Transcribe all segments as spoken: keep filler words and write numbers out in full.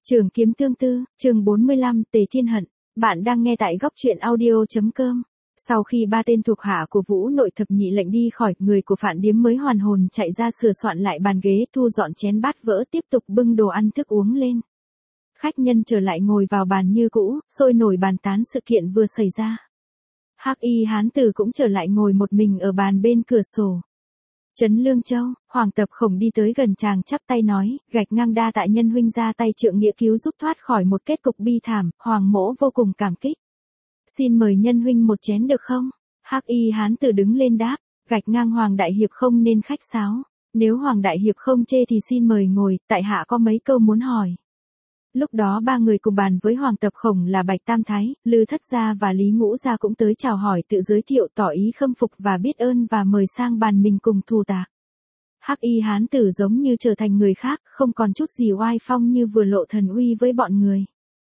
Trường kiếm tương tư, chương bốn mươi lăm, Tề Thiên Hận. Bạn đang nghe tại góc truyện audio.com. Sau khi ba tên thuộc hạ của Vũ Nội Thập Nhị lệnh đi khỏi, người của Phạn Điếm mới hoàn hồn chạy ra sửa soạn lại bàn ghế, thu dọn chén bát vỡ, tiếp tục bưng đồ ăn thức uống lên. Khách nhân trở lại ngồi vào bàn như cũ, sôi nổi bàn tán sự kiện vừa xảy ra. Hắc Y hán tử cũng trở lại ngồi một mình ở bàn bên cửa sổ. Trấn Lương Châu, Hoàng Tập Khổng đi tới gần chàng chắp tay nói, gạch ngang đa tạ nhân huynh ra tay trượng nghĩa cứu giúp thoát khỏi một kết cục bi thảm, Hoàng mỗ vô cùng cảm kích. Xin mời nhân huynh một chén được không? Hắc Y hán tử đứng lên đáp, gạch ngang Hoàng Đại Hiệp không nên khách sáo. Nếu Hoàng Đại Hiệp không chê thì xin mời ngồi, tại hạ có mấy câu muốn hỏi. Lúc đó ba người cùng bàn với Hoàng Tập Khổng là Bạch Tam Thái, Lư Thất Gia và Lý Ngũ Gia cũng tới chào hỏi, tự giới thiệu, tỏ ý khâm phục và biết ơn và mời sang bàn mình cùng thù tạc. Hắc Y hán tử giống như trở thành người khác, không còn chút gì oai phong như vừa lộ thần uy với bọn người.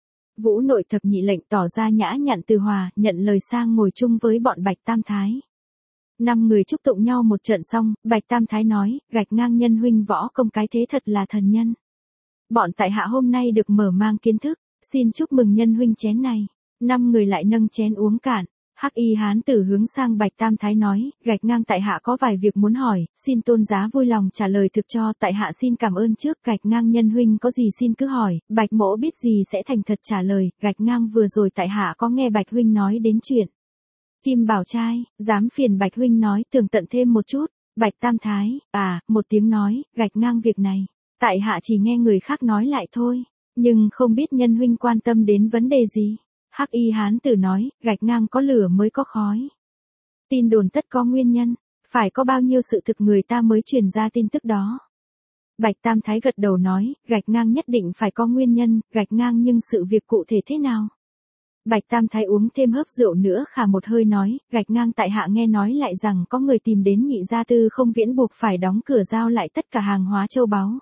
Vũ Nội Thập Nhị lệnh tỏ ra nhã nhặn từ hòa, nhận lời sang ngồi chung với bọn Bạch Tam Thái. Năm người chúc tụng nhau một trận xong, Bạch Tam Thái nói, gạch ngang nhân huynh võ công cái thế thật là thần nhân. Bọn tại hạ hôm nay được mở mang kiến thức, xin chúc mừng nhân huynh chén này. Năm người lại nâng chén uống cạn. Hắc Y hán tử hướng sang Bạch Tam Thái nói, gạch ngang tại hạ có vài việc muốn hỏi, xin tôn giá vui lòng trả lời thực cho, tại hạ xin cảm ơn trước. Gạch ngang nhân huynh có gì xin cứ hỏi, Bạch mỗ biết gì sẽ thành thật trả lời. Gạch ngang vừa rồi tại hạ có nghe Bạch huynh nói đến chuyện Kim Bảo Trai, dám phiền Bạch huynh nói tường tận thêm một chút. Bạch Tam Thái, à, một tiếng nói, gạch ngang việc này, tại hạ chỉ nghe người khác nói lại thôi, nhưng không biết nhân huynh quan tâm đến vấn đề gì. Hắc Y hán tử nói, gạch ngang có lửa mới có khói. Tin đồn tất có nguyên nhân, phải có bao nhiêu sự thực người ta mới truyền ra tin tức đó. Bạch Tam Thái gật đầu nói, gạch ngang nhất định phải có nguyên nhân, gạch ngang nhưng sự việc cụ thể thế nào? Bạch Tam Thái uống thêm hớp rượu nữa, khà một hơi nói, gạch ngang tại hạ nghe nói lại rằng có người tìm đến Nhị gia Tư Không Viễn buộc phải đóng cửa giao lại tất cả hàng hóa châu báu.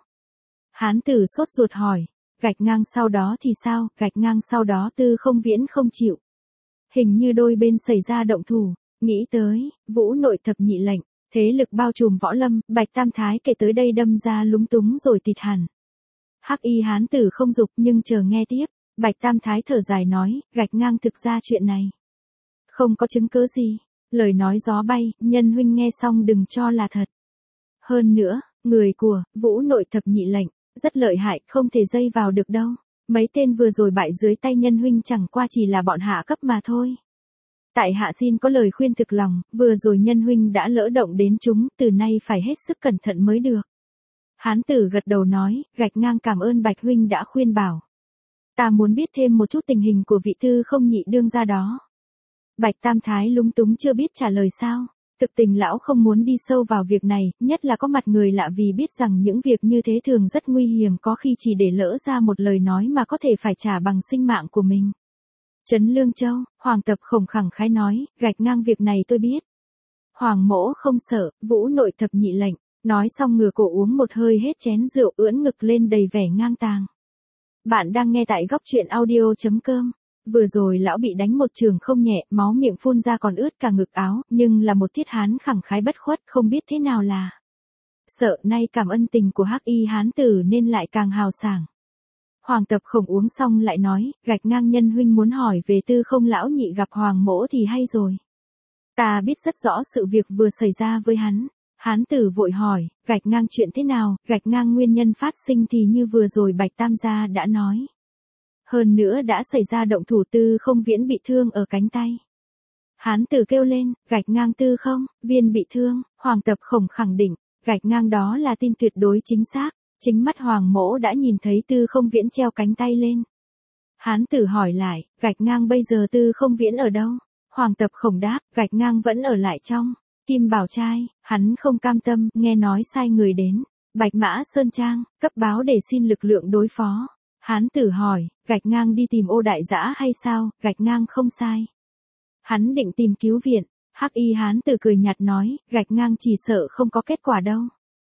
Hán tử sốt ruột hỏi, gạch ngang sau đó thì sao? Gạch ngang sau đó Tư Không Viễn không chịu. Hình như đôi bên xảy ra động thủ, nghĩ tới, Vũ Nội Thập Nhị lệnh, thế lực bao trùm võ lâm, Bạch Tam Thái kể tới đây đâm ra lúng túng rồi tịt hẳn. Hắc Y hán tử không dục nhưng chờ nghe tiếp, Bạch Tam Thái thở dài nói, gạch ngang thực ra chuyện này không có chứng cứ gì, lời nói gió bay, nhân huynh nghe xong đừng cho là thật. Hơn nữa, người của Vũ Nội Thập Nhị lệnh rất lợi hại, không thể dây vào được đâu. Mấy tên vừa rồi bại dưới tay nhân huynh chẳng qua chỉ là bọn hạ cấp mà thôi. Tại hạ xin có lời khuyên thực lòng, vừa rồi nhân huynh đã lỡ động đến chúng, từ nay phải hết sức cẩn thận mới được. Hán tử gật đầu nói, gạch ngang cảm ơn Bạch huynh đã khuyên bảo. Ta muốn biết thêm một chút tình hình của vị Tư Không nhị đương gia đó. Bạch Tam Thái lúng túng chưa biết trả lời sao. Thực tình lão không muốn đi sâu vào việc này, nhất là có mặt người lạ, vì biết rằng những việc như thế thường rất nguy hiểm, có khi chỉ để lỡ ra một lời nói mà có thể phải trả bằng sinh mạng của mình. Trấn Lương Châu, Hoàng Tập Khổng khẳng khái nói, gạch ngang việc này tôi biết. Hoàng mỗ không sợ. Vũ Nội Thập Nhị lệnh, nói xong ngửa cổ uống một hơi hết chén rượu, ưỡn ngực lên đầy vẻ ngang tàng. Bạn đang nghe tại góc truyện audio.com. Vừa rồi lão bị đánh một trường không nhẹ, máu miệng phun ra còn ướt cả ngực áo, nhưng là một thiết hán khẳng khái bất khuất, không biết thế nào là sợ, nay cảm ơn tình của Hắc Y hán tử nên lại càng hào sảng. Hoàng Tập Khổng uống xong lại nói, gạch ngang nhân huynh muốn hỏi về Tư Không lão nhị gặp Hoàng mỗ thì hay rồi. Ta biết rất rõ sự việc vừa xảy ra với hắn. Hán tử vội hỏi, gạch ngang chuyện thế nào? Gạch ngang nguyên nhân phát sinh thì như vừa rồi Bạch Tam gia đã nói. Hơn nữa đã xảy ra động thủ, Tư Không Viễn bị thương ở cánh tay. Hán tử kêu lên, gạch ngang Tư Không Viên bị thương. Hoàng Tập Khổng khẳng định, gạch ngang đó là tin tuyệt đối chính xác. Chính mắt Hoàng mỗ đã nhìn thấy Tư Không Viễn treo cánh tay lên. Hán tử hỏi lại, gạch ngang bây giờ Tư Không Viễn ở đâu? Hoàng Tập Khổng đáp, gạch ngang vẫn ở lại trong Kim Bảo Trai. Hắn không cam tâm, nghe nói sai người đến Bạch Mã Sơn Trang, cấp báo để xin lực lượng đối phó. Hán tử hỏi, gạch ngang đi tìm Ô Đại Dã hay sao? Gạch ngang không sai. Hắn định tìm cứu viện. Hắc Y hán tử cười nhạt nói, gạch ngang chỉ sợ không có kết quả đâu.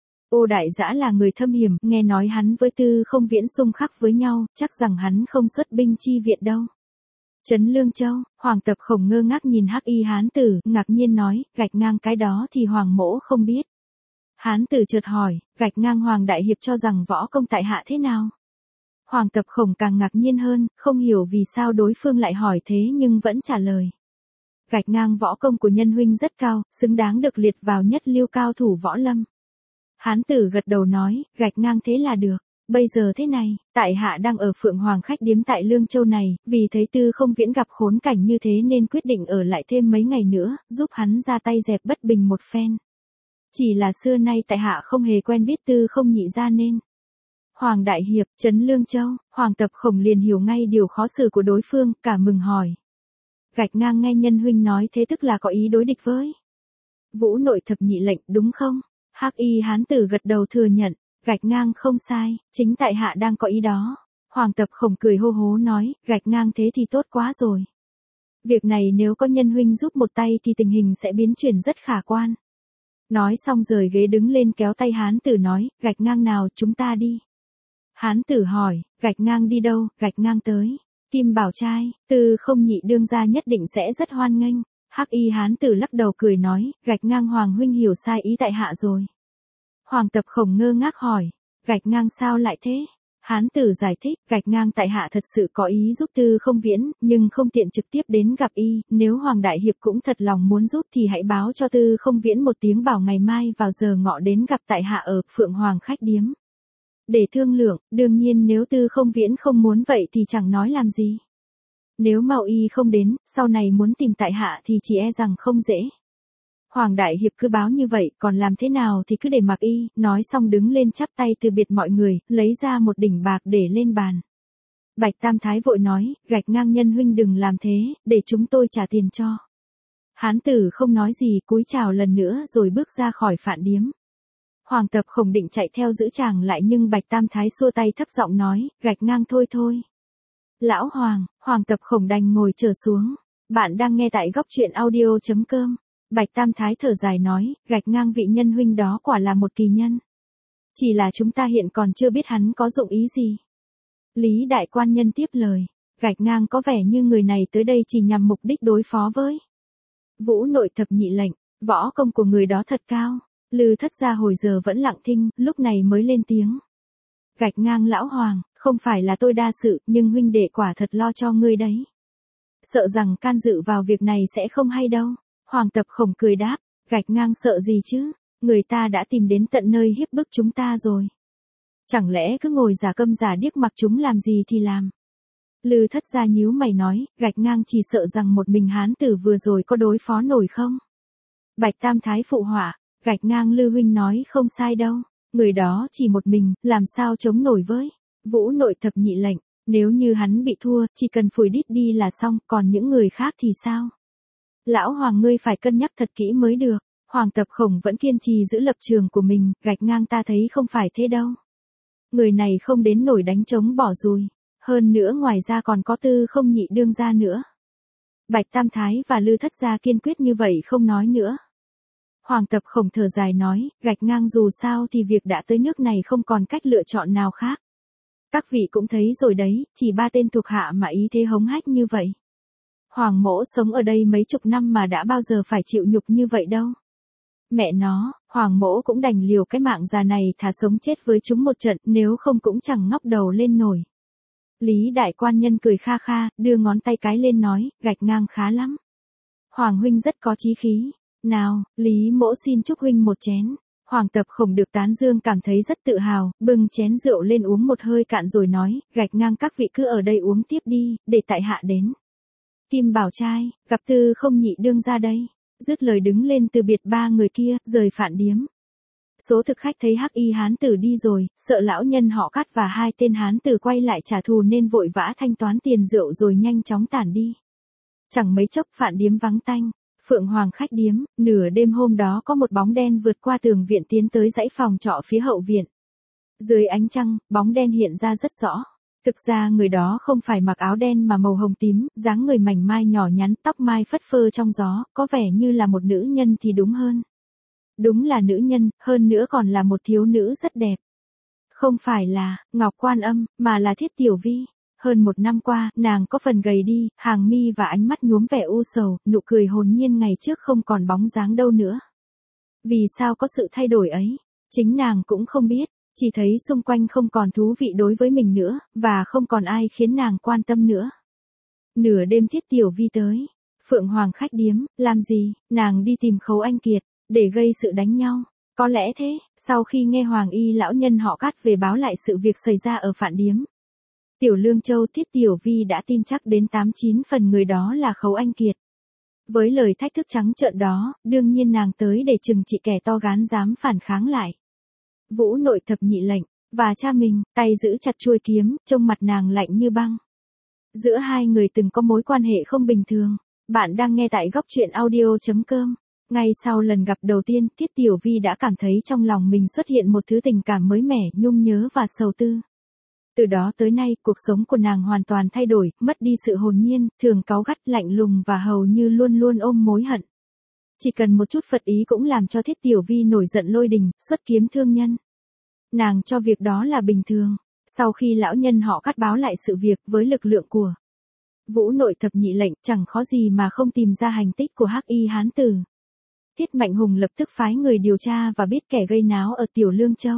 Ô Đại Dã là người thâm hiểm, nghe nói hắn với Tư Không Viễn xung khắc với nhau, chắc rằng hắn không xuất binh chi viện đâu. Trấn Lương Châu, Hoàng Tập Khổng ngơ ngác nhìn Hắc Y hán tử, ngạc nhiên nói, gạch ngang cái đó thì Hoàng mỗ không biết. Hán tử chợt hỏi, gạch ngang Hoàng Đại Hiệp cho rằng võ công tại hạ thế nào? Hoàng Tập Khổng càng ngạc nhiên hơn, không hiểu vì sao đối phương lại hỏi thế nhưng vẫn trả lời. Gạch ngang võ công của nhân huynh rất cao, xứng đáng được liệt vào nhất lưu cao thủ võ lâm. Hán tử gật đầu nói, gạch ngang thế là được. Bây giờ thế này, tại hạ đang ở Phượng Hoàng khách điếm tại Lương Châu này, vì thấy Tư Không Viễn gặp khốn cảnh như thế nên quyết định ở lại thêm mấy ngày nữa, giúp hắn ra tay dẹp bất bình một phen. Chỉ là xưa nay tại hạ không hề quen biết Tư Không nhị ra nên. Hoàng Đại Hiệp, trấn Lương Châu, Hoàng Tập Khổng liền hiểu ngay điều khó xử của đối phương, cả mừng hỏi. Gạch ngang nghe nhân huynh nói thế tức là có ý đối địch với Vũ Nội thập nhị lệnh, đúng không? Hắc y hán tử gật đầu thừa nhận, gạch ngang không sai, chính tại hạ đang có ý đó. Hoàng Tập Khổng cười hô hố nói, gạch ngang thế thì tốt quá rồi. Việc này nếu có nhân huynh giúp một tay thì tình hình sẽ biến chuyển rất khả quan. Nói xong rời ghế đứng lên kéo tay hán tử nói, gạch ngang nào chúng ta đi. Hán tử hỏi, gạch ngang đi đâu, gạch ngang tới. Kim Bảo trai, Tư Không nhị đương gia nhất định sẽ rất hoan nghênh. Hắc y hán tử lắc đầu cười nói, gạch ngang Hoàng huynh hiểu sai ý tại hạ rồi. Hoàng Tập Khổng ngơ ngác hỏi, gạch ngang sao lại thế? Hán tử giải thích, gạch ngang tại hạ thật sự có ý giúp Tư Không Viễn, nhưng không tiện trực tiếp đến gặp y, nếu Hoàng Đại Hiệp cũng thật lòng muốn giúp thì hãy báo cho Tư Không Viễn một tiếng bảo ngày mai vào giờ ngọ đến gặp tại hạ ở Phượng Hoàng khách điếm. Để thương lượng, đương nhiên nếu Tư Không Viễn không muốn vậy thì chẳng nói làm gì. Nếu Mạo y không đến, sau này muốn tìm tại hạ thì chỉ e rằng không dễ. Hoàng Đại Hiệp cứ báo như vậy, còn làm thế nào thì cứ để mặc y, nói xong đứng lên chắp tay từ biệt mọi người, lấy ra một đỉnh bạc để lên bàn. Bạch Tam Thái vội nói, gạch ngang nhân huynh đừng làm thế, để chúng tôi trả tiền cho. Hán tử không nói gì, cúi chào lần nữa rồi bước ra khỏi phạn điếm. Hoàng Tập Khổng định chạy theo giữ chàng lại nhưng Bạch Tam Thái xua tay thấp giọng nói, gạch ngang thôi thôi. Lão Hoàng, Hoàng Tập Khổng đành ngồi chờ xuống. Bạn đang nghe tại góc truyện audio chấm com. Bạch Tam Thái thở dài nói, gạch ngang vị nhân huynh đó quả là một kỳ nhân. Chỉ là chúng ta hiện còn chưa biết hắn có dụng ý gì. Lý Đại Quan Nhân tiếp lời, gạch ngang có vẻ như người này tới đây chỉ nhằm mục đích đối phó với Vũ Nội thập nhị lệnh, võ công của người đó thật cao. Lư Thất Gia hồi giờ vẫn lặng thinh, lúc này mới lên tiếng. Gạch ngang lão Hoàng, không phải là tôi đa sự, nhưng huynh đệ quả thật lo cho ngươi đấy. Sợ rằng can dự vào việc này sẽ không hay đâu. Hoàng Tập Khổng cười đáp, gạch ngang sợ gì chứ, người ta đã tìm đến tận nơi hiếp bức chúng ta rồi. Chẳng lẽ cứ ngồi giả câm giả điếc mặc chúng làm gì thì làm. Lư Thất Gia nhíu mày nói, gạch ngang chỉ sợ rằng một mình hán tử vừa rồi có đối phó nổi không? Bạch Tam Thái phụ họa, gạch ngang Lư huynh nói không sai đâu, người đó chỉ một mình, làm sao chống nổi với Vũ Nội thập nhị lệnh, nếu như hắn bị thua, chỉ cần phủi đít đi là xong, còn những người khác thì sao? Lão Hoàng ngươi phải cân nhắc thật kỹ mới được. Hoàng Tập Khổng vẫn kiên trì giữ lập trường của mình, gạch ngang ta thấy không phải thế đâu. Người này không đến nổi đánh trống bỏ rùi. Hơn nữa ngoài ra còn có Tư Không nhị đương gia nữa. Bạch Tam Thái và Lư Thất Gia kiên quyết như vậy không nói nữa. Hoàng Tập Khổng thở dài nói, gạch ngang dù sao thì việc đã tới nước này không còn cách lựa chọn nào khác. Các vị cũng thấy rồi đấy, chỉ ba tên thuộc hạ mà ý thế hống hách như vậy. Hoàng mỗ sống ở đây mấy chục năm mà đã bao giờ phải chịu nhục như vậy đâu. Mẹ nó, Hoàng mỗ cũng đành liều cái mạng già này thà sống chết với chúng một trận, nếu không cũng chẳng ngóc đầu lên nổi. Lý Đại Quan Nhân cười kha kha, đưa ngón tay cái lên nói, gạch ngang khá lắm. Hoàng huynh rất có chí khí. Nào, Lý mỗ xin chúc huynh một chén. Hoàng Tập Khổng được tán dương cảm thấy rất tự hào, bưng chén rượu lên uống một hơi cạn rồi nói, gạch ngang các vị cứ ở đây uống tiếp đi, để tại hạ đến. Kim Bảo trai, gặp Tư Không nhị đương ra đây. Dứt lời đứng lên từ biệt ba người kia, rời phạn điếm. Số thực khách thấy hắc y hán tử đi rồi, sợ lão nhân họ Cát và hai tên hán tử quay lại trả thù nên vội vã thanh toán tiền rượu rồi nhanh chóng tản đi. Chẳng mấy chốc phạn điếm vắng tanh. Phượng Hoàng khách điếm, nửa đêm hôm đó có một bóng đen vượt qua tường viện tiến tới dãy phòng trọ phía hậu viện. Dưới ánh trăng, bóng đen hiện ra rất rõ. Thực ra người đó không phải mặc áo đen mà màu hồng tím, dáng người mảnh mai nhỏ nhắn, tóc mai phất phơ trong gió, có vẻ như là một nữ nhân thì đúng hơn. Đúng là nữ nhân, hơn nữa còn là một thiếu nữ rất đẹp. Không phải là Ngọc Quan Âm, mà là Thiết Tiểu Vi. Hơn một năm qua, nàng có phần gầy đi, hàng mi và ánh mắt nhuốm vẻ u sầu, nụ cười hồn nhiên ngày trước không còn bóng dáng đâu nữa. Vì sao có sự thay đổi ấy? Chính nàng cũng không biết. Chỉ thấy xung quanh không còn thú vị đối với mình nữa, và không còn ai khiến nàng quan tâm nữa. Nửa đêm Thiết Tiểu Vi tới. Phượng Hoàng khách điếm, làm gì, nàng đi tìm Khấu Anh Kiệt, để gây sự đánh nhau. Có lẽ thế, sau khi nghe Hoàng y lão nhân họ Cát về báo lại sự việc xảy ra ở Phạn điếm. Tiểu Lương Châu Thiết Tiểu Vi đã tin chắc đến tám chín phần người đó là Khấu Anh Kiệt. Với lời thách thức trắng trợn đó, đương nhiên nàng tới để trừng trị kẻ to gan dám phản kháng lại. Vũ nội thập nhị lệnh, và cha mình, tay giữ chặt chuôi kiếm, trông mặt nàng lạnh như băng. Giữa hai người từng có mối quan hệ không bình thường. Bạn đang nghe tại góc truyện audio.com. Ngay sau lần gặp đầu tiên, Thiết Tiểu Vi đã cảm thấy trong lòng mình xuất hiện một thứ tình cảm mới mẻ, nhung nhớ và sầu tư. Từ đó tới nay, cuộc sống của nàng hoàn toàn thay đổi, mất đi sự hồn nhiên, thường cáu gắt, lạnh lùng và hầu như luôn luôn ôm mối hận. Chỉ cần một chút phật ý cũng làm cho Thiết Tiểu Vi nổi giận lôi đình, xuất kiếm thương nhân. Nàng cho việc đó là bình thường. Sau khi lão nhân họ Cát báo lại sự việc với lực lượng của Vũ nội thập nhị lệnh, chẳng khó gì mà không tìm ra hành tích của Hắc Y hán tử. Thiết Mạnh Hùng lập tức phái người điều tra và biết kẻ gây náo ở Tiểu Lương Châu.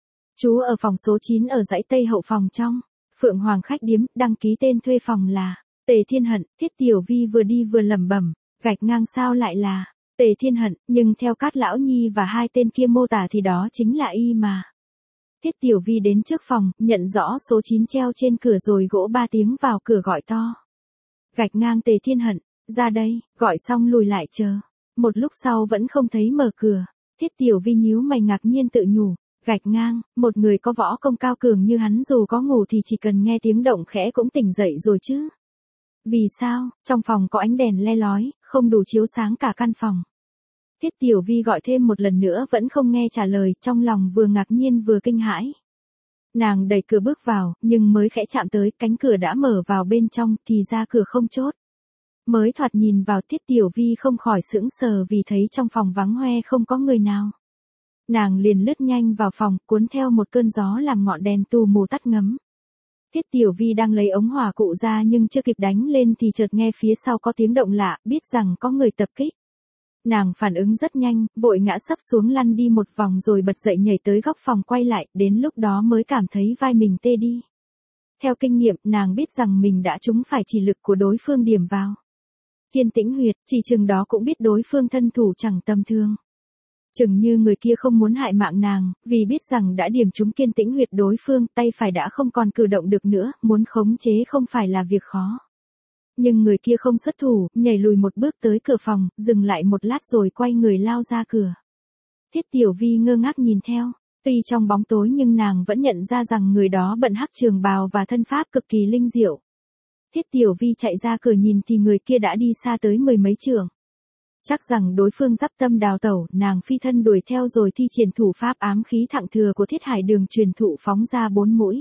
Trú ở phòng số chín ở dãy Tây Hậu phòng trong Phượng Hoàng khách điếm, đăng ký tên thuê phòng là Tề Thiên Hận. Thiết Tiểu Vi vừa đi vừa lẩm bẩm, gạch ngang sao lại là Tề Thiên Hận, nhưng theo Cát lão nhi và hai tên kia mô tả thì đó chính là y mà. Thiết Tiểu Vi đến trước phòng, nhận rõ số chín treo trên cửa rồi gỗ ba tiếng vào cửa gọi to. Gạch ngang Tề Thiên Hận, ra đây, gọi xong lùi lại chờ. Một lúc sau vẫn không thấy mở cửa. Thiết Tiểu Vi nhíu mày ngạc nhiên tự nhủ, gạch ngang, một người có võ công cao cường như hắn dù có ngủ thì chỉ cần nghe tiếng động khẽ cũng tỉnh dậy rồi chứ. Vì sao, trong phòng có ánh đèn le lói, không đủ chiếu sáng cả căn phòng. Thiết Tiểu Vi gọi thêm một lần nữa vẫn không nghe trả lời, trong lòng vừa ngạc nhiên vừa kinh hãi. Nàng đẩy cửa bước vào, nhưng mới khẽ chạm tới, cánh cửa đã mở vào bên trong, thì ra cửa không chốt. Mới thoạt nhìn vào, Thiết Tiểu Vi không khỏi sững sờ vì thấy trong phòng vắng hoe không có người nào. Nàng liền lướt nhanh vào phòng, cuốn theo một cơn gió làm ngọn đèn tù mù tắt ngấm. Thiết Tiểu Vi đang lấy ống hỏa cụ ra nhưng chưa kịp đánh lên thì chợt nghe phía sau có tiếng động lạ, biết rằng có người tập kích. Nàng phản ứng rất nhanh, vội ngã sấp xuống lăn đi một vòng rồi bật dậy nhảy tới góc phòng quay lại, đến lúc đó mới cảm thấy vai mình tê đi. Theo kinh nghiệm, nàng biết rằng mình đã trúng phải chỉ lực của đối phương điểm vào Kiên Tĩnh huyệt, chỉ chừng đó cũng biết đối phương thân thủ chẳng tầm thường. Chừng như người kia không muốn hại mạng nàng, vì biết rằng đã điểm trúng Kiên Tĩnh huyệt đối phương, tay phải đã không còn cử động được nữa, muốn khống chế không phải là việc khó. Nhưng người kia không xuất thủ, nhảy lùi một bước tới cửa phòng, dừng lại một lát rồi quay người lao ra cửa. Thiết Tiểu Vi ngơ ngác nhìn theo, tuy trong bóng tối nhưng nàng vẫn nhận ra rằng người đó bận hắc trường bào và thân pháp cực kỳ linh diệu. Thiết Tiểu Vi chạy ra cửa nhìn thì người kia đã đi xa tới mười mấy trượng. Chắc rằng đối phương dắp tâm đào tẩu, nàng phi thân đuổi theo rồi thi triển thủ pháp ám khí thặng thừa của Thiết Hải Đường truyền thụ phóng ra bốn mũi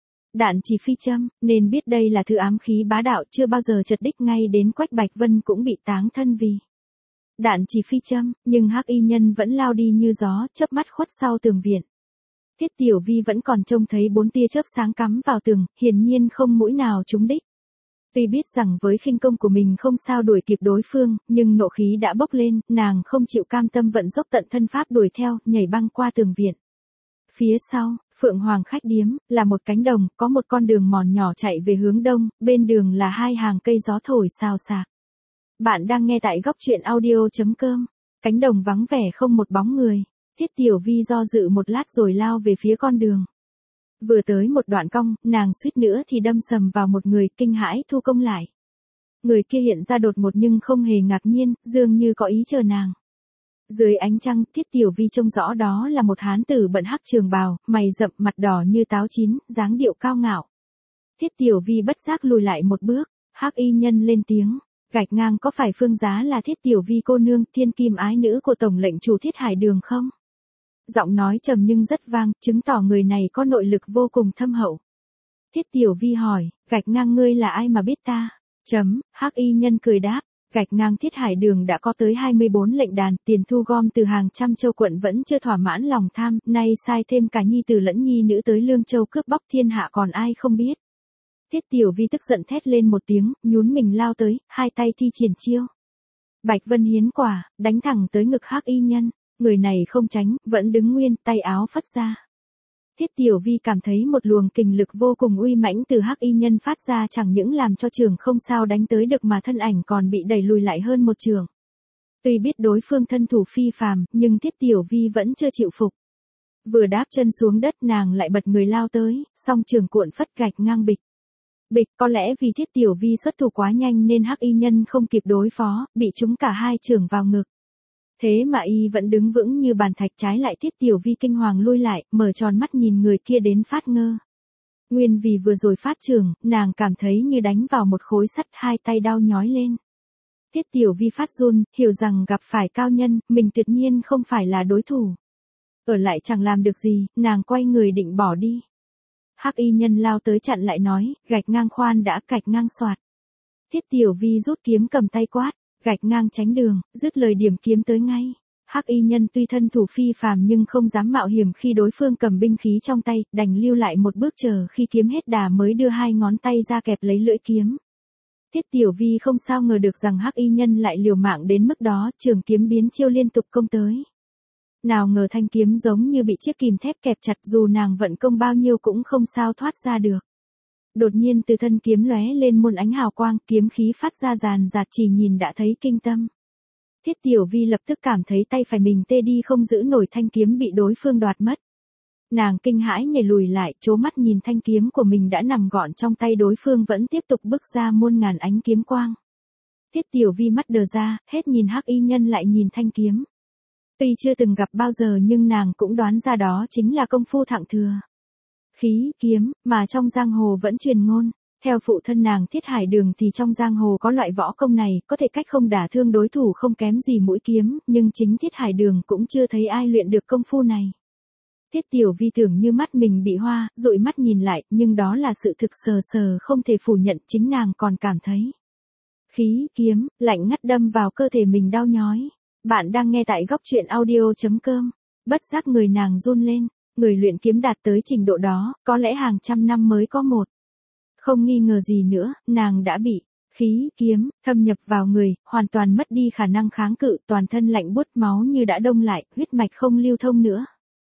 đạn chỉ phi châm, nên biết đây là thứ ám khí bá đạo chưa bao giờ chật đích, ngay đến Quách Bạch Vân cũng bị táng thân vì đạn chỉ phi châm, nhưng Hắc Y nhân vẫn lao đi như gió, chớp mắt khuất sau tường viện. Thiết Tiểu Vi vẫn còn trông thấy bốn tia chớp sáng cắm vào tường, hiển nhiên không mũi nào trúng đích. Tuy biết rằng với khinh công của mình không sao đuổi kịp đối phương, nhưng nộ khí đã bốc lên, nàng không chịu cam tâm vận dốc tận thân pháp đuổi theo, nhảy băng qua tường viện. Phía sau, Phượng Hoàng khách điếm, là một cánh đồng, có một con đường mòn nhỏ chạy về hướng đông, bên đường là hai hàng cây gió thổi xào xạc. Bạn đang nghe tại góc truyện audio.com. Cánh đồng vắng vẻ không một bóng người. Thiết Tiểu Vi do dự một lát rồi lao về phía con đường. Vừa tới một đoạn cong, nàng suýt nữa thì đâm sầm vào một người, kinh hãi thu công lại. Người kia hiện ra đột ngột nhưng không hề ngạc nhiên, dường như có ý chờ nàng. Dưới ánh trăng, Thiết Tiểu Vi trông rõ đó là một hán tử bận hắc trường bào, mày rậm, mặt đỏ như táo chín, dáng điệu cao ngạo. Thiết Tiểu Vi bất giác lùi lại một bước, Hắc Y nhân lên tiếng, gạch ngang có phải Phương Giá là Thiết Tiểu Vi cô nương, thiên kim ái nữ của tổng lệnh chủ Thiết Hải Đường không? Giọng nói trầm nhưng rất vang, chứng tỏ người này có nội lực vô cùng thâm hậu. Thiết Tiểu Vi hỏi, gạch ngang ngươi là ai mà biết ta? Chấm, Hắc Y nhân cười đáp. Gạch ngang Thiết Hải Đường đã có tới hai mươi bốn lệnh đàn, tiền thu gom từ hàng trăm châu quận vẫn chưa thỏa mãn lòng tham, nay sai thêm cả nhi tử lẫn nhi nữ tới Lương Châu cướp bóc thiên hạ còn ai không biết. Thiết Tiểu Vi tức giận thét lên một tiếng, nhún mình lao tới, hai tay thi triển chiêu Bạch Vân hiến quả, đánh thẳng tới ngực Hắc Y nhân, người này không tránh, vẫn đứng nguyên, tay áo phất ra. Thiết Tiểu Vi cảm thấy một luồng kình lực vô cùng uy mãnh từ hắc y nhân phát ra, chẳng những làm cho trường không sao đánh tới được mà thân ảnh còn bị đẩy lùi lại hơn một trường. Tuy biết đối phương thân thủ phi phàm, nhưng Thiết Tiểu Vi vẫn chưa chịu phục. Vừa đáp chân xuống đất nàng lại bật người lao tới, song trường cuộn phất gạch ngang bịch. Bịch, có lẽ vì Thiết Tiểu Vi xuất thủ quá nhanh nên hắc y nhân không kịp đối phó, bị trúng cả hai chưởng vào ngực. Thế mà y vẫn đứng vững như bàn thạch, trái lại Thiết Tiểu Vi kinh hoàng lui lại, mở tròn mắt nhìn người kia đến phát ngơ. Nguyên vì vừa rồi phát chưởng, nàng cảm thấy như đánh vào một khối sắt, hai tay đau nhói lên. Thiết Tiểu Vi phát run, hiểu rằng gặp phải cao nhân, mình tuyệt nhiên không phải là đối thủ. Ở lại chẳng làm được gì, nàng quay người định bỏ đi. Hắc y nhân lao tới chặn lại nói, gạch ngang khoan đã, gạch ngang soạt. Thiết Tiểu Vi rút kiếm cầm tay quát, gạch ngang tránh đường, dứt lời điểm kiếm tới ngay. Hắc y nhân tuy thân thủ phi phàm nhưng không dám mạo hiểm khi đối phương cầm binh khí trong tay, đành lưu lại một bước chờ khi kiếm hết đà mới đưa hai ngón tay ra kẹp lấy lưỡi kiếm. Thiết Tiểu Vi không sao ngờ được rằng hắc y nhân lại liều mạng đến mức đó, trường kiếm biến chiêu liên tục công tới. Nào ngờ thanh kiếm giống như bị chiếc kìm thép kẹp chặt, dù nàng vận công bao nhiêu cũng không sao thoát ra được. Đột nhiên từ thân kiếm lóe lên một ánh hào quang, kiếm khí phát ra ràn rạt, chỉ nhìn đã thấy kinh tâm. Thiết Tiểu Vi lập tức cảm thấy tay phải mình tê đi, không giữ nổi thanh kiếm bị đối phương đoạt mất. Nàng kinh hãi nhảy lùi lại, trố mắt nhìn thanh kiếm của mình đã nằm gọn trong tay đối phương vẫn tiếp tục bức ra muôn ngàn ánh kiếm quang. Thiết Tiểu Vi mắt đờ ra, hết nhìn hắc y nhân lại nhìn thanh kiếm. Tuy chưa từng gặp bao giờ nhưng nàng cũng đoán ra đó chính là công phu thượng thừa. Khí, kiếm, mà trong giang hồ vẫn truyền ngôn. Theo phụ thân nàng Thiết Hải Đường thì trong giang hồ có loại võ công này, có thể cách không đả thương đối thủ không kém gì mũi kiếm, nhưng chính Thiết Hải Đường cũng chưa thấy ai luyện được công phu này. Thiết Tiểu Vi tưởng như mắt mình bị hoa, dụi mắt nhìn lại, nhưng đó là sự thực sờ sờ không thể phủ nhận, chính nàng còn cảm thấy. Khí, kiếm, lạnh ngắt đâm vào cơ thể mình đau nhói. Bạn đang nghe tại góc truyện audio chấm com. Bất giác người nàng run lên, người luyện kiếm đạt tới trình độ đó, có lẽ hàng trăm năm mới có một. Không nghi ngờ gì nữa, nàng đã bị khí, kiếm, thâm nhập vào người, hoàn toàn mất đi khả năng kháng cự, toàn thân lạnh buốt, máu như đã đông lại, huyết mạch không lưu thông nữa.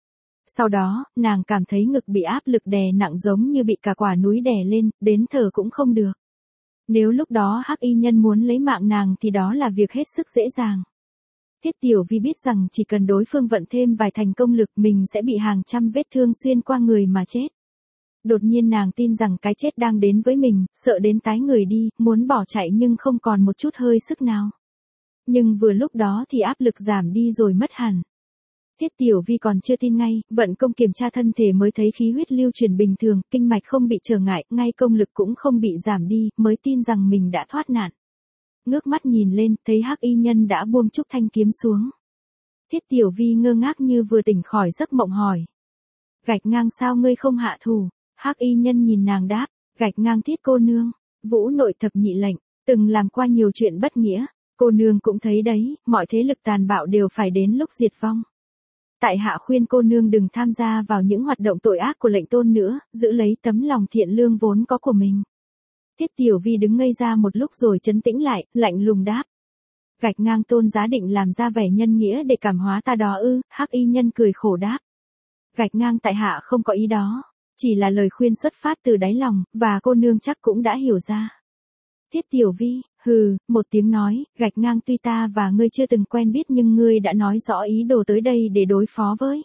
Sau đó, nàng cảm thấy ngực bị áp lực đè nặng giống như bị cả quả núi đè lên, đến thở cũng không được. Nếu lúc đó hắc y nhân muốn lấy mạng nàng thì đó là việc hết sức dễ dàng. Thiết Tiểu Vi biết rằng chỉ cần đối phương vận thêm vài thành công lực mình sẽ bị hàng trăm vết thương xuyên qua người mà chết. Đột nhiên nàng tin rằng cái chết đang đến với mình, sợ đến tái người đi, muốn bỏ chạy nhưng không còn một chút hơi sức nào. Nhưng vừa lúc đó thì áp lực giảm đi rồi mất hẳn. Thiết Tiểu Vi còn chưa tin ngay, vận công kiểm tra thân thể mới thấy khí huyết lưu chuyển bình thường, kinh mạch không bị trở ngại, ngay công lực cũng không bị giảm đi, mới tin rằng mình đã thoát nạn. Ngước mắt nhìn lên, thấy hắc y nhân đã buông trúc thanh kiếm xuống. Thiết Tiểu Vi ngơ ngác như vừa tỉnh khỏi giấc mộng hỏi. Gạch ngang sao ngươi không hạ thủ? Hắc y nhân nhìn nàng đáp, gạch ngang Thiết cô nương, Vũ nội thập nhị lệnh, từng làm qua nhiều chuyện bất nghĩa, cô nương cũng thấy đấy, mọi thế lực tàn bạo đều phải đến lúc diệt vong. Tại hạ khuyên cô nương đừng tham gia vào những hoạt động tội ác của lệnh tôn nữa, giữ lấy tấm lòng thiện lương vốn có của mình. Thiết Tiểu Vi đứng ngây ra một lúc rồi trấn tĩnh lại, lạnh lùng đáp. Gạch ngang tôn giá định làm ra vẻ nhân nghĩa để cảm hóa ta đó ư? Hắc y nhân cười khổ đáp. Gạch ngang tại hạ không có ý đó, chỉ là lời khuyên xuất phát từ đáy lòng, và cô nương chắc cũng đã hiểu ra. Thiết Tiểu Vi, hừ, một tiếng nói, gạch ngang tuy ta và ngươi chưa từng quen biết nhưng ngươi đã nói rõ ý đồ tới đây để đối phó với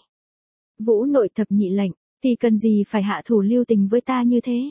Vũ nội thập nhị lệnh, thì cần gì phải hạ thủ lưu tình với ta như thế?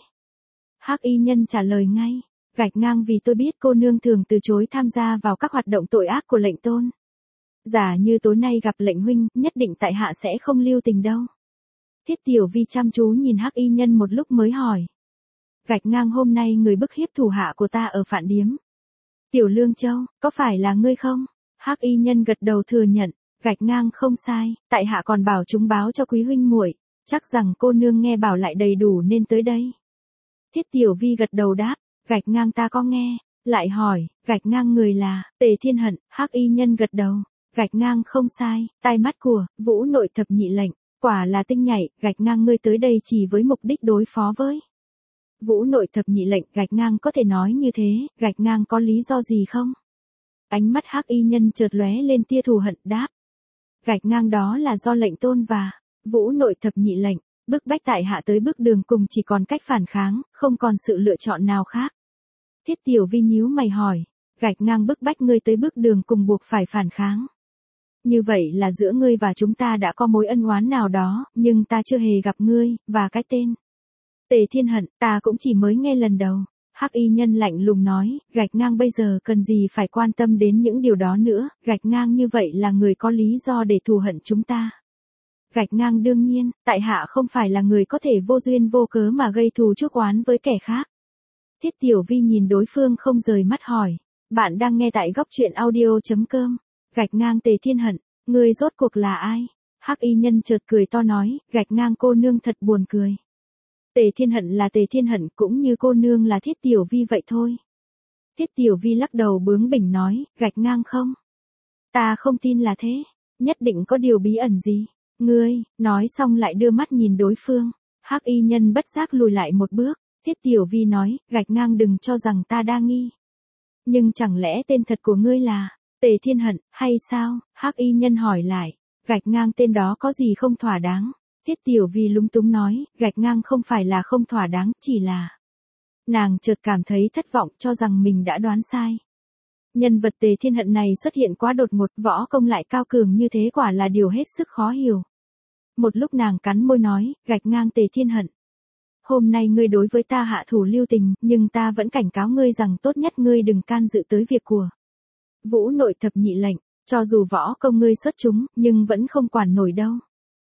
Hắc y nhân trả lời ngay, gạch ngang vì tôi biết cô nương thường từ chối tham gia vào các hoạt động tội ác của lệnh tôn. Giả như tối nay gặp lệnh huynh, nhất định tại hạ sẽ không lưu tình đâu. Thiết Tiểu Vi chăm chú nhìn hắc y nhân một lúc mới hỏi. Gạch ngang hôm nay người bức hiếp thủ hạ của ta ở Phạn Điếm. Tiểu Lương Châu, có phải là ngươi không? Hắc y nhân gật đầu thừa nhận, gạch ngang không sai, tại hạ còn bảo chúng báo cho quý huynh muội, chắc rằng cô nương nghe bảo lại đầy đủ nên tới đây. Thiết Tiểu Vi gật đầu đáp, gạch ngang ta có nghe, lại hỏi, gạch ngang người là Tề Thiên Hận, hắc y nhân gật đầu, gạch ngang không sai, tai mắt của Vũ nội thập nhị lệnh, quả là tinh nhạy, gạch ngang ngươi tới đây chỉ với mục đích đối phó với Vũ nội thập nhị lệnh, gạch ngang có thể nói như thế, gạch ngang có lý do gì không? Ánh mắt hắc y nhân chợt lóe lên tia thù hận đáp. Gạch ngang đó là do lệnh tôn và Vũ nội thập nhị lệnh Bức bách tại hạ tới bước đường cùng chỉ còn cách phản kháng, không còn sự lựa chọn nào khác. Thiết Tiểu Vi nhíu mày hỏi, gạch ngang bức bách ngươi tới bước đường cùng buộc phải phản kháng. Như vậy là giữa ngươi và chúng ta đã có mối ân oán nào đó, nhưng ta chưa hề gặp ngươi, và cái tên Tề Thiên Hận, ta cũng chỉ mới nghe lần đầu. Hắc y nhân lạnh lùng nói, gạch ngang bây giờ cần gì phải quan tâm đến những điều đó nữa, gạch ngang như vậy là người có lý do để thù hận chúng ta. Gạch ngang đương nhiên, tại hạ không phải là người có thể vô duyên vô cớ mà gây thù chuốc oán với kẻ khác. Thiết Tiểu Vi nhìn đối phương không rời mắt hỏi, bạn đang nghe tại góc truyện audio.com, gạch ngang Tề Thiên Hận, ngươi rốt cuộc là ai? Hắc y nhân chợt cười to nói, gạch ngang cô nương thật buồn cười. Tề Thiên Hận là Tề Thiên Hận cũng như cô nương là Thiết Tiểu Vi vậy thôi. Thiết Tiểu Vi lắc đầu bướng bỉnh nói, gạch ngang không? Ta không tin là thế, nhất định có điều bí ẩn gì. Ngươi, nói xong lại đưa mắt nhìn đối phương. Hắc y nhân bất giác lùi lại một bước. Thiết Tiểu Vi nói, gạch ngang đừng cho rằng ta đa nghi. Nhưng chẳng lẽ tên thật của ngươi là Tề Thiên Hận, hay sao? Hắc y nhân hỏi lại, gạch ngang tên đó có gì không thỏa đáng? Thiết Tiểu Vi lúng túng nói, gạch ngang không phải là không thỏa đáng, chỉ là... Nàng chợt cảm thấy thất vọng cho rằng mình đã đoán sai. Nhân vật Tề Thiên Hận này xuất hiện quá đột ngột, võ công lại cao cường như thế quả là điều hết sức khó hiểu. Một lúc nàng cắn môi nói, gạch ngang Tề Thiên Hận. Hôm nay ngươi đối với ta hạ thủ lưu tình, nhưng ta vẫn cảnh cáo ngươi rằng tốt nhất ngươi đừng can dự tới việc của Vũ Nội thập nhị lệnh, cho dù võ công ngươi xuất chúng, nhưng vẫn không quản nổi đâu.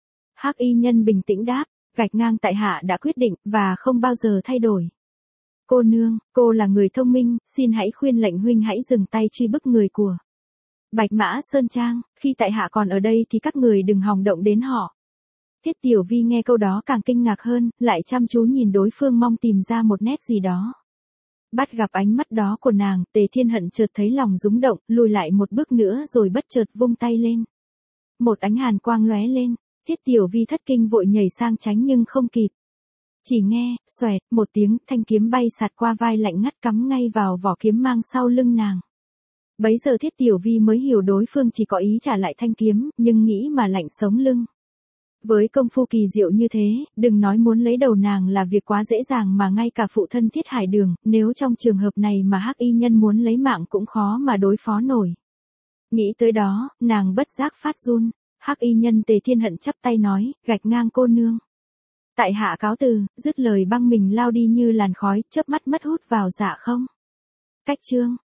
Hắc y nhân bình tĩnh đáp, gạch ngang tại hạ đã quyết định, và không bao giờ thay đổi. Cô nương, cô là người thông minh, xin hãy khuyên lệnh huynh hãy dừng tay truy bức người của Bạch Mã Sơn Trang, khi tại hạ còn ở đây thì các người đừng hòng động đến họ. Thiết Tiểu Vi nghe câu đó càng kinh ngạc hơn, lại chăm chú nhìn đối phương mong tìm ra một nét gì đó. Bắt gặp ánh mắt đó của nàng, Tề Thiên Hận chợt thấy lòng rúng động, lùi lại một bước nữa rồi bất chợt vung tay lên. Một ánh hàn quang lóe lên, Thiết Tiểu Vi thất kinh vội nhảy sang tránh nhưng không kịp. Chỉ nghe, xoẹt, một tiếng, thanh kiếm bay sạt qua vai lạnh ngắt cắm ngay vào vỏ kiếm mang sau lưng nàng. Bấy giờ Thiết Tiểu Vi mới hiểu đối phương chỉ có ý trả lại thanh kiếm, nhưng nghĩ mà lạnh sống lưng. Với công phu kỳ diệu như thế, đừng nói muốn lấy đầu nàng là việc quá dễ dàng mà ngay cả phụ thân Thiết Hải Đường, nếu trong trường hợp này mà Hắc y nhân muốn lấy mạng cũng khó mà đối phó nổi. Nghĩ tới đó, nàng bất giác phát run. Hắc y nhân Tề Thiên Hận chắp tay nói, gạch ngang cô nương. Tại hạ cáo từ, dứt lời băng mình lao đi như làn khói, chớp mắt mất hút vào dạ không. Cách chương.